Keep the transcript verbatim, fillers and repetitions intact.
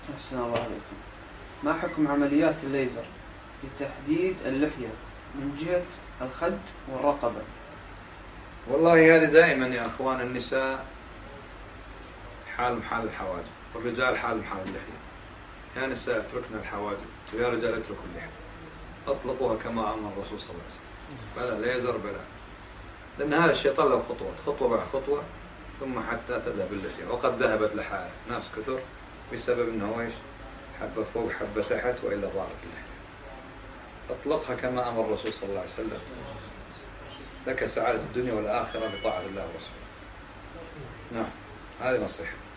أحسن الله عليكم. ما حكم عمليات الليزر لتحديد اللحية من جهة الخد والرقبة؟ والله هذه دائما يا أخوان، النساء حال محال الحواجب، والرجال حال محال اللحية. يا نساء اتركنا الحواجب ويا رجال اتركوا اللحية، اطلقوها كما أمر الرسول صلى الله عليه وسلم، بلا ليزر بلا، لأن هذا الشيطان له خطوات، خطوة بعد خطوة ثم حتى تذهب اللحية. وقد ذهبت لحالة ناس كثر بسبب أنه إيش؟ حبة فوق حبة تحت وإلا ضاعت اللحية. اطلقها كما أمر الرسول صلى الله عليه وسلم، لك سعادة الدنيا والآخرة بطاعة الله ورسوله. نعم، هذه نصيحة.